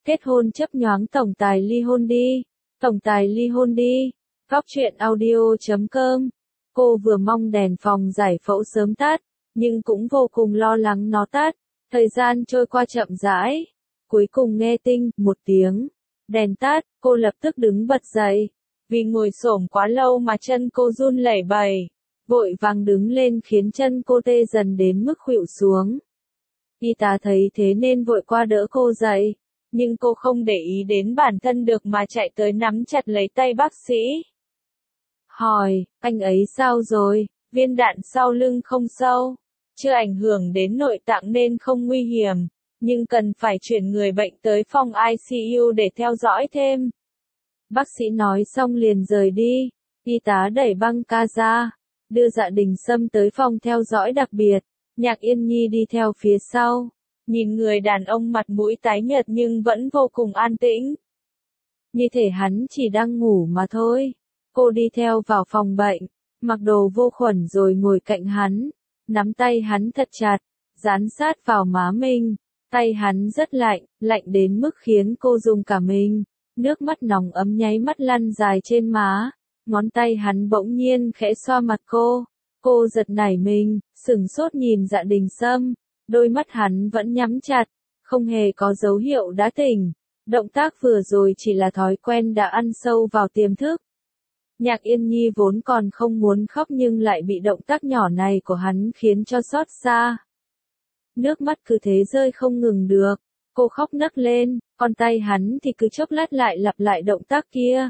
Kết hôn chấp nhoáng tổng tài ly hôn đi. Tổng tài ly hôn đi. Góc truyện audio.com. Cô vừa mong đèn phòng giải phẫu sớm tắt, nhưng cũng vô cùng lo lắng nó tắt. Thời gian trôi qua chậm rãi. Cuối cùng nghe tinh một tiếng. Đèn tắt, cô lập tức đứng bật dậy. Vì ngồi xổm quá lâu mà chân cô run lẩy bẩy. Vội vàng đứng lên khiến chân cô tê dần đến mức khuỵu xuống. Y tá thấy thế nên vội qua đỡ cô dậy. Nhưng cô không để ý đến bản thân được mà chạy tới nắm chặt lấy tay bác sĩ. Hỏi, anh ấy sao rồi? Viên đạn sau lưng không sâu. Chưa ảnh hưởng đến nội tạng nên không nguy hiểm. Nhưng cần phải chuyển người bệnh tới phòng ICU để theo dõi thêm. Bác sĩ nói xong liền rời đi. Y tá đẩy băng ca ra. Đưa Dạ Đình Sâm tới phòng theo dõi đặc biệt. Nhạc Yên Nhi đi theo phía sau. Nhìn người đàn ông mặt mũi tái nhợt nhưng vẫn vô cùng an tĩnh. Như thể hắn chỉ đang ngủ mà thôi. Cô đi theo vào phòng bệnh, mặc đồ vô khuẩn rồi ngồi cạnh hắn. Nắm tay hắn thật chặt, dán sát vào má mình. Tay hắn rất lạnh, lạnh đến mức khiến cô run cả mình. Nước mắt nóng ấm nháy mắt lăn dài trên má. Ngón tay hắn bỗng nhiên khẽ xoa mặt cô. Cô giật nảy mình, sửng sốt nhìn Dạ Đình Sâm. Đôi mắt hắn vẫn nhắm chặt, không hề có dấu hiệu đã tỉnh. Động tác vừa rồi chỉ là thói quen đã ăn sâu vào tiềm thức. Nhạc Yên Nhi vốn còn không muốn khóc nhưng lại bị động tác nhỏ này của hắn khiến cho xót xa. Nước mắt cứ thế rơi không ngừng được. Cô khóc nấc lên, còn tay hắn thì cứ chốc lát lại lặp lại động tác kia.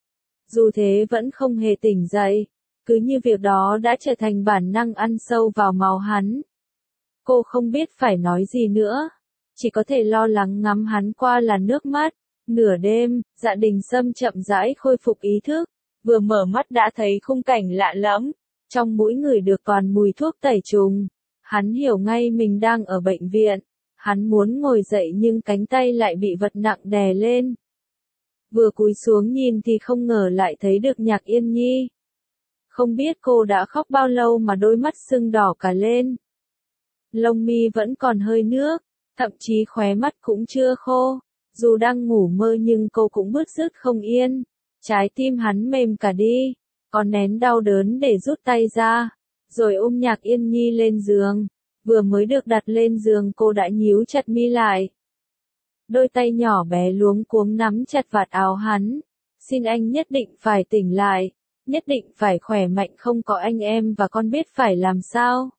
Dù thế vẫn không hề tỉnh dậy, cứ như việc đó đã trở thành bản năng ăn sâu vào máu hắn. Cô không biết phải nói gì nữa, chỉ có thể lo lắng ngắm hắn qua làn nước mắt. Nửa đêm, Dạ Đình Sâm chậm rãi khôi phục ý thức, vừa mở mắt đã thấy khung cảnh lạ lẫm, trong mũi người được toàn mùi thuốc tẩy trùng. Hắn hiểu ngay mình đang ở bệnh viện, hắn muốn ngồi dậy nhưng cánh tay lại bị vật nặng đè lên. Vừa cúi xuống nhìn thì không ngờ lại thấy được Nhạc Yên Nhi. Không biết cô đã khóc bao lâu mà đôi mắt sưng đỏ cả lên. Lông mi vẫn còn hơi nước, thậm chí khóe mắt cũng chưa khô. Dù đang ngủ mơ nhưng cô cũng bứt rứt không yên. Trái tim hắn mềm cả đi, còn nén đau đớn để rút tay ra, rồi ôm Nhạc Yên Nhi lên giường. Vừa mới được đặt lên giường cô đã nhíu chặt mi lại. Đôi tay nhỏ bé luống cuống nắm chặt vạt áo hắn. Xin anh nhất định phải tỉnh lại, nhất định phải khỏe mạnh, không có anh em và con biết phải làm sao.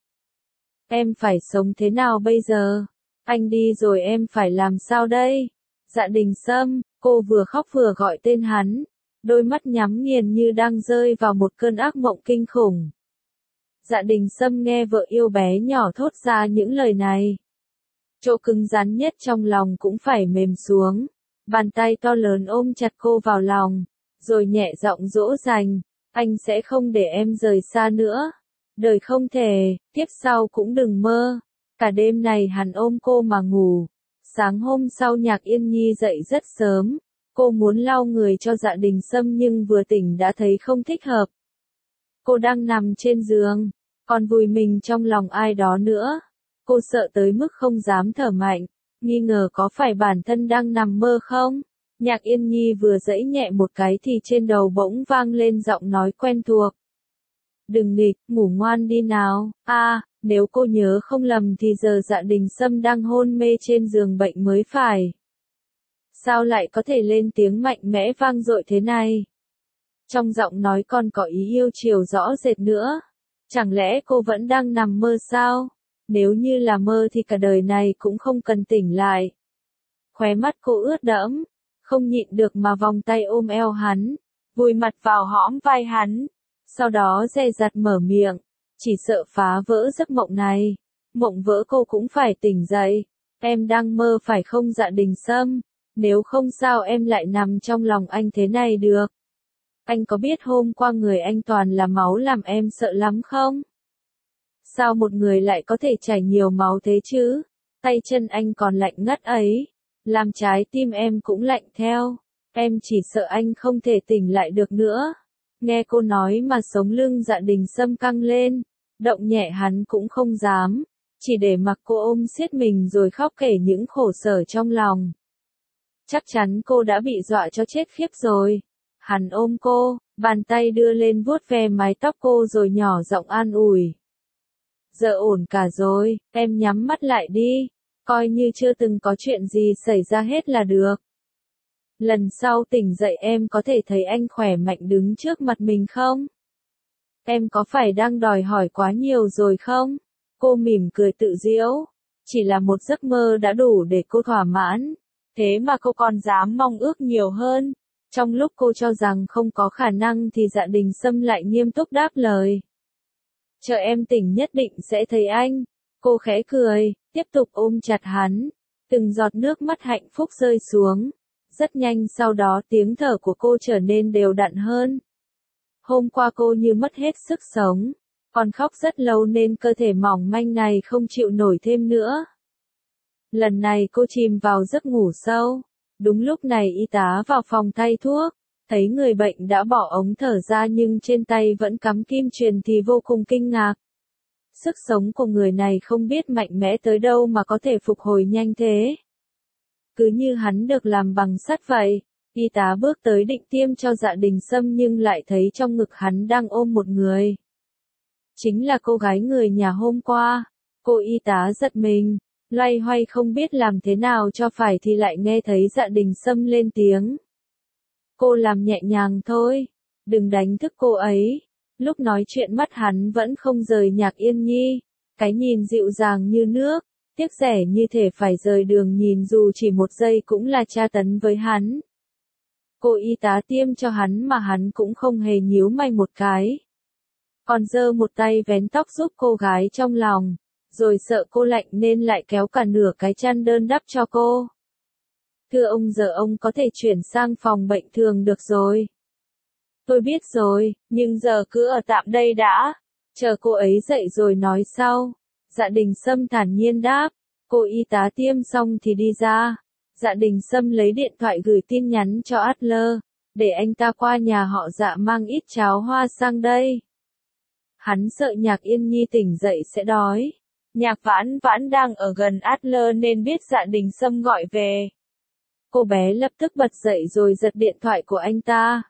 Em phải sống thế nào bây giờ? Anh đi rồi em phải làm sao đây? Dạ Đình Sâm, cô vừa khóc vừa gọi tên hắn. Đôi mắt nhắm nghiền như đang rơi vào một cơn ác mộng kinh khủng. Dạ Đình Sâm nghe vợ yêu bé nhỏ thốt ra những lời này. Chỗ cứng rắn nhất trong lòng cũng phải mềm xuống. Bàn tay to lớn ôm chặt cô vào lòng, rồi nhẹ giọng dỗ dành. Anh sẽ không để em rời xa nữa. Đời không thể, tiếp sau cũng đừng mơ. Cả đêm này hắn ôm cô mà ngủ. Sáng hôm sau Nhạc Yên Nhi dậy rất sớm. Cô muốn lau người cho Dạ Đình Sâm nhưng vừa tỉnh đã thấy không thích hợp. Cô đang nằm trên giường, còn vùi mình trong lòng ai đó nữa. Cô sợ tới mức không dám thở mạnh, nghi ngờ có phải bản thân đang nằm mơ không? Nhạc Yên Nhi vừa giãy nhẹ một cái thì trên đầu bỗng vang lên giọng nói quen thuộc. Đừng nghịch, ngủ ngoan đi nào. Nếu cô nhớ không lầm thì giờ Dạ Đình Sâm đang hôn mê trên giường bệnh mới phải. Sao lại có thể lên tiếng mạnh mẽ vang dội thế này? Trong giọng nói còn có ý yêu chiều rõ rệt nữa. Chẳng lẽ cô vẫn đang nằm mơ sao? Nếu như là mơ thì cả đời này cũng không cần tỉnh lại. Khóe mắt cô ướt đẫm, không nhịn được mà vòng tay ôm eo hắn, vùi mặt vào hõm vai hắn. Sau đó dè dặt mở miệng, chỉ sợ phá vỡ giấc mộng này. Mộng vỡ cô cũng phải tỉnh dậy. Em đang mơ phải không Dạ Đình Sâm? Nếu không sao em lại nằm trong lòng anh thế này được? Anh có biết hôm qua người anh toàn là máu làm em sợ lắm không? Sao một người lại có thể chảy nhiều máu thế chứ? Tay chân anh còn lạnh ngắt ấy, làm trái tim em cũng lạnh theo. Em chỉ sợ anh không thể tỉnh lại được nữa. Nghe cô nói mà sống lưng Dạ Đình Sâm căng lên, động nhẹ hắn cũng không dám, chỉ để mặc cô ôm siết mình rồi khóc kể những khổ sở trong lòng. Chắc chắn cô đã bị dọa cho chết khiếp rồi. Hắn ôm cô, bàn tay đưa lên vuốt ve mái tóc cô rồi nhỏ giọng an ủi. Giờ ổn cả rồi, em nhắm mắt lại đi, coi như chưa từng có chuyện gì xảy ra hết là được. Lần sau tỉnh dậy em có thể thấy anh khỏe mạnh đứng trước mặt mình không? Em có phải đang đòi hỏi quá nhiều rồi không? Cô mỉm cười tự giễu. Chỉ là một giấc mơ đã đủ để cô thỏa mãn. Thế mà cô còn dám mong ước nhiều hơn. Trong lúc cô cho rằng không có khả năng thì Dạ Đình Sâm lại nghiêm túc đáp lời. Chờ em tỉnh nhất định sẽ thấy anh. Cô khẽ cười, tiếp tục ôm chặt hắn. Từng giọt nước mắt hạnh phúc rơi xuống. Rất nhanh sau đó tiếng thở của cô trở nên đều đặn hơn. Hôm qua cô như mất hết sức sống. Còn khóc rất lâu nên cơ thể mỏng manh này không chịu nổi thêm nữa. Lần này cô chìm vào giấc ngủ sâu. Đúng lúc này y tá vào phòng thay thuốc. Thấy người bệnh đã bỏ ống thở ra nhưng trên tay vẫn cắm kim truyền thì vô cùng kinh ngạc. Sức sống của người này không biết mạnh mẽ tới đâu mà có thể phục hồi nhanh thế. Cứ như hắn được làm bằng sắt vậy. Y tá bước tới định tiêm cho Dạ Đình Sâm nhưng lại thấy trong ngực hắn đang ôm một người. Chính là cô gái người nhà hôm qua. Cô y tá giật mình, loay hoay không biết làm thế nào cho phải thì lại nghe thấy Dạ Đình Sâm lên tiếng. Cô làm nhẹ nhàng thôi, đừng đánh thức cô ấy. Lúc nói chuyện mắt hắn vẫn không rời Nhạc Yên Nhi, cái nhìn dịu dàng như nước, tiếc rẻ như thể phải rời đường nhìn dù chỉ một giây cũng là tra tấn với hắn. Cô y tá tiêm cho hắn mà hắn cũng không hề nhíu mày một cái. Còn giơ một tay vén tóc giúp cô gái trong lòng, rồi sợ cô lạnh nên lại kéo cả nửa cái chăn đơn đắp cho cô. Thưa ông giờ ông có thể chuyển sang phòng bệnh thường được rồi. Tôi biết rồi, nhưng giờ cứ ở tạm đây đã. Chờ cô ấy dậy rồi nói sau. Dạ Đình Sâm thản nhiên đáp. Cô y tá tiêm xong thì đi ra. Dạ Đình Sâm lấy điện thoại gửi tin nhắn cho Adler. Để anh ta qua nhà họ Dạ mang ít cháo hoa sang đây. Hắn sợ Nhạc Yên Nhi tỉnh dậy sẽ đói. Nhạc Vãn Vãn đang ở gần Adler nên biết Dạ Đình Sâm gọi về. Cô bé lập tức bật dậy rồi giật điện thoại của anh ta.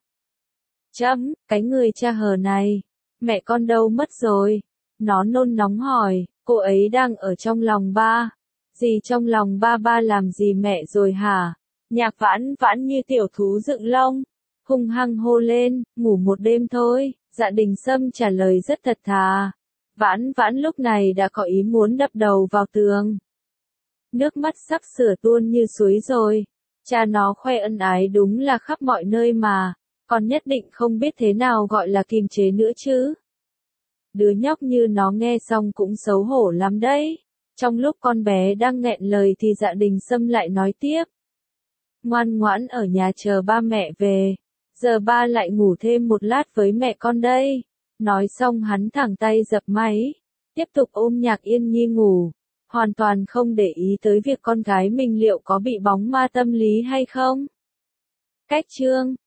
Cái người cha hờ này. Mẹ con đâu mất rồi? Nó nôn nóng hỏi, cô ấy đang ở trong lòng ba. Gì trong lòng ba làm gì mẹ rồi hả? Nhạc Vãn Vãn như tiểu thú dựng lông. Hung hăng hô lên, ngủ một đêm thôi. Dạ Đình Sâm trả lời rất thật thà. Vãn Vãn lúc này đã có ý muốn đập đầu vào tường. Nước mắt sắp sửa tuôn như suối rồi. Cha nó khoe ân ái đúng là khắp mọi nơi mà. Con nhất định không biết thế nào gọi là kiềm chế nữa chứ. Đứa nhóc như nó nghe xong cũng xấu hổ lắm đấy. Trong lúc con bé đang nghẹn lời thì Dạ Đình Sâm lại nói tiếp. Ngoan ngoãn ở nhà chờ ba mẹ về. Giờ ba lại ngủ thêm một lát với mẹ con đây. Nói xong hắn thẳng tay dập máy. Tiếp tục ôm Nhạc Yên Nhi ngủ. Hoàn toàn không để ý tới việc con gái mình liệu có bị bóng ma tâm lý hay không. Cách chương